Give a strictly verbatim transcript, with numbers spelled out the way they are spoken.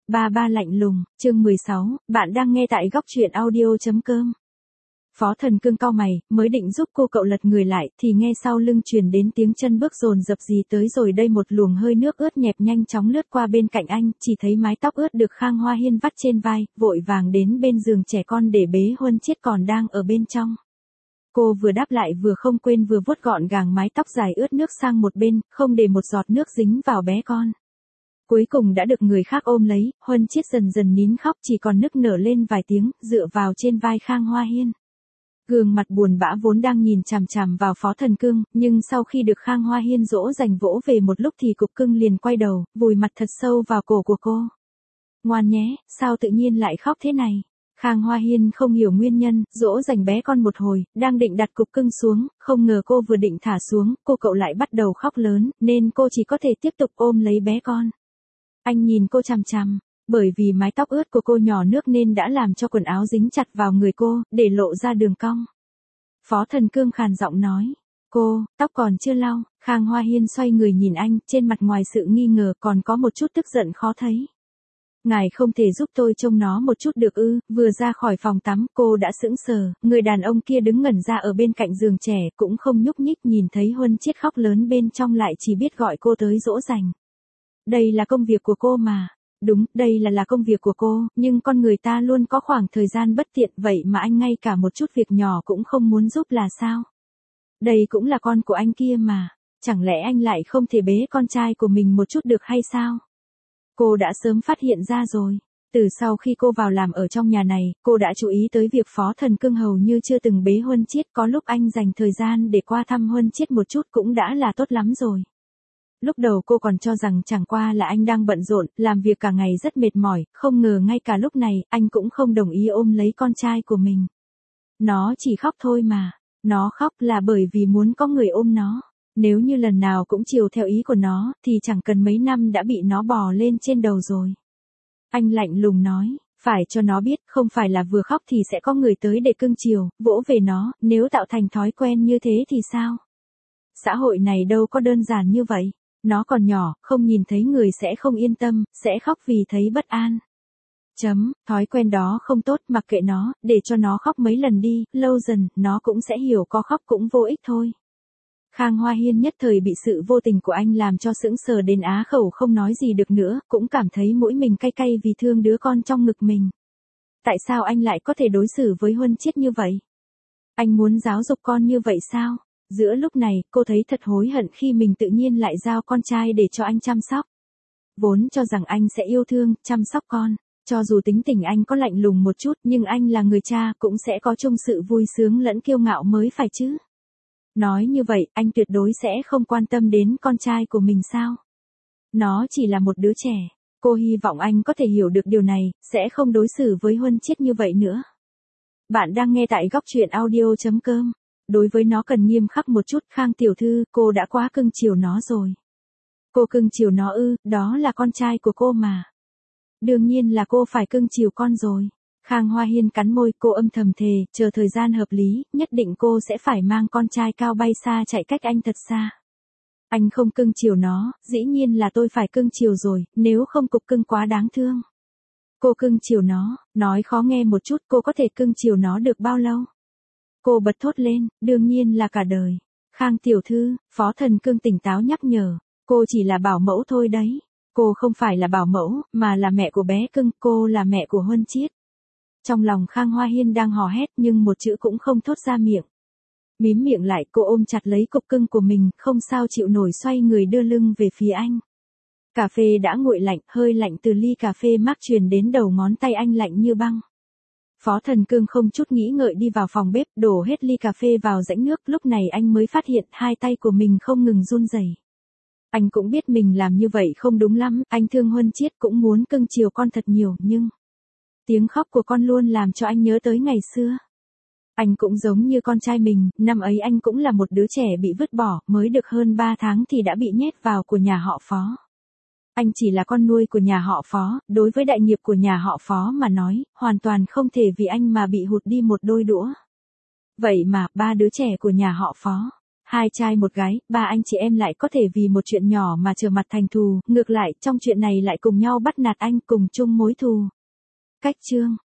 Ba ba lạnh lùng, chương mười sáu, bạn đang nghe tại góc truyện audio chấm com. Phó Thần Cương cau mày, mới định giúp cô cậu lật người lại, thì nghe sau lưng truyền đến tiếng chân bước dồn dập gì tới rồi đây một luồng hơi nước ướt nhẹp nhanh chóng lướt qua bên cạnh anh, chỉ thấy mái tóc ướt được Khang Hoa Hiên vắt trên vai, vội vàng đến bên giường trẻ con để bế Huân Chiết còn đang ở bên trong. Cô vừa đáp lại vừa không quên vừa vuốt gọn gàng mái tóc dài ướt nước sang một bên, không để một giọt nước dính vào bé con. Cuối cùng đã được người khác ôm lấy, Huân Chiết dần dần nín khóc chỉ còn nức nở lên vài tiếng, dựa vào trên vai Khang Hoa Hiên. Gương mặt buồn bã vốn đang nhìn chằm chằm vào Phó Thần Cương, nhưng sau khi được Khang Hoa Hiên dỗ dành vỗ về một lúc thì cục cưng liền quay đầu, vùi mặt thật sâu vào cổ của cô. Ngoan nhé, sao tự nhiên lại khóc thế này? Khang Hoa Hiên không hiểu nguyên nhân, dỗ dành bé con một hồi, đang định đặt cục cưng xuống, không ngờ cô vừa định thả xuống, cô cậu lại bắt đầu khóc lớn, nên cô chỉ có thể tiếp tục ôm lấy bé con. Anh nhìn cô chằm chằm, bởi vì mái tóc ướt của cô nhỏ nước nên đã làm cho quần áo dính chặt vào người cô, để lộ ra đường cong. Phó Thần Cương khàn giọng nói, cô, tóc còn chưa lau. Khang Hoa Hiên xoay người nhìn anh, trên mặt ngoài sự nghi ngờ còn có một chút tức giận khó thấy. Ngài không thể giúp tôi trông nó một chút được ư? Vừa ra khỏi phòng tắm, cô đã sững sờ, người đàn ông kia đứng ngẩn ra ở bên cạnh giường trẻ, cũng không nhúc nhích, nhìn thấy Huân Chiết khóc lớn bên trong lại chỉ biết gọi cô tới dỗ dành. Đây là công việc của cô mà. Đúng, đây là là công việc của cô, nhưng con người ta luôn có khoảng thời gian bất tiện, vậy mà anh ngay cả một chút việc nhỏ cũng không muốn giúp là sao? Đây cũng là con của anh kia mà, chẳng lẽ anh lại không thể bế con trai của mình một chút được hay sao? Cô đã sớm phát hiện ra rồi. Từ sau khi cô vào làm ở trong nhà này, cô đã chú ý tới việc Phó Thần Cương hầu như chưa từng bế Huân Chiết, có lúc anh dành thời gian để qua thăm Huân Chiết một chút cũng đã là tốt lắm rồi. Lúc đầu cô còn cho rằng chẳng qua là anh đang bận rộn, làm việc cả ngày rất mệt mỏi, không ngờ ngay cả lúc này, anh cũng không đồng ý ôm lấy con trai của mình. Nó chỉ khóc thôi mà, nó khóc là bởi vì muốn có người ôm nó. Nếu như lần nào cũng chiều theo ý của nó, thì chẳng cần mấy năm đã bị nó bò lên trên đầu rồi. Anh lạnh lùng nói, phải cho nó biết, không phải là vừa khóc thì sẽ có người tới để cưng chiều, vỗ về nó, nếu tạo thành thói quen như thế thì sao? Xã hội này đâu có đơn giản như vậy. Nó còn nhỏ, không nhìn thấy người sẽ không yên tâm, sẽ khóc vì thấy bất an. Chấm, thói quen đó không tốt, mặc kệ nó, để cho nó khóc mấy lần đi, lâu dần, nó cũng sẽ hiểu có khóc cũng vô ích thôi. Khang Hoa Hiên nhất thời bị sự vô tình của anh làm cho sững sờ đến á khẩu không nói gì được nữa, cũng cảm thấy mũi mình cay cay vì thương đứa con trong ngực mình. Tại sao anh lại có thể đối xử với Huân Chiết như vậy? Anh muốn giáo dục con như vậy sao? Giữa lúc này, cô thấy thật hối hận khi mình tự nhiên lại giao con trai để cho anh chăm sóc. Vốn cho rằng anh sẽ yêu thương, chăm sóc con. Cho dù tính tình anh có lạnh lùng một chút, nhưng anh là người cha, cũng sẽ có chung sự vui sướng lẫn kiêu ngạo mới phải chứ. Nói như vậy, anh tuyệt đối sẽ không quan tâm đến con trai của mình sao? Nó chỉ là một đứa trẻ. Cô hy vọng anh có thể hiểu được điều này, sẽ không đối xử với Huân Chiết như vậy nữa. Bạn đang nghe tại góc truyện audio chấm com. Đối với nó cần nghiêm khắc một chút, Khang tiểu thư, cô đã quá cưng chiều nó rồi. Cô cưng chiều nó ư? Đó là con trai của cô mà. Đương nhiên là cô phải cưng chiều con rồi. Khang Hoa Hiên cắn môi, cô âm thầm thề, chờ thời gian hợp lý, nhất định cô sẽ phải mang con trai cao bay xa chạy cách anh thật xa. Anh không cưng chiều nó, dĩ nhiên là tôi phải cưng chiều rồi, nếu không cục cưng quá đáng thương. Cô cưng chiều nó, nói khó nghe một chút, cô có thể cưng chiều nó được bao lâu? Cô bật thốt lên, đương nhiên là cả đời. Khang tiểu thư, Phó Thần Cương tỉnh táo nhắc nhở, cô chỉ là bảo mẫu thôi đấy. Cô không phải là bảo mẫu, mà là mẹ của bé cưng, cô là mẹ của Huân Chiết. Trong lòng Khang Hoa Hiên đang hò hét nhưng một chữ cũng không thốt ra miệng. Mím miệng lại, cô ôm chặt lấy cục cưng của mình, không sao chịu nổi xoay người đưa lưng về phía anh. Cà phê đã nguội lạnh, hơi lạnh từ ly cà phê mát truyền đến đầu ngón tay anh lạnh như băng. Phó Thần Cương không chút nghĩ ngợi đi vào phòng bếp, đổ hết ly cà phê vào rãnh nước, lúc này anh mới phát hiện hai tay của mình không ngừng run rẩy. Anh cũng biết mình làm như vậy không đúng lắm, anh thương Huân Chiết cũng muốn cưng chiều con thật nhiều, nhưng tiếng khóc của con luôn làm cho anh nhớ tới ngày xưa. Anh cũng giống như con trai mình, năm ấy anh cũng là một đứa trẻ bị vứt bỏ, mới được hơn ba tháng thì đã bị nhét vào của nhà họ Phó. Anh chỉ là con nuôi của nhà họ Phó, đối với đại nghiệp của nhà họ Phó mà nói, hoàn toàn không thể vì anh mà bị hụt đi một đôi đũa. Vậy mà, ba đứa trẻ của nhà họ Phó, Hai trai một gái, ba anh chị em lại có thể vì một chuyện nhỏ mà trở mặt thành thù, ngược lại, trong chuyện này lại cùng nhau bắt nạt anh, cùng chung mối thù. Cách chương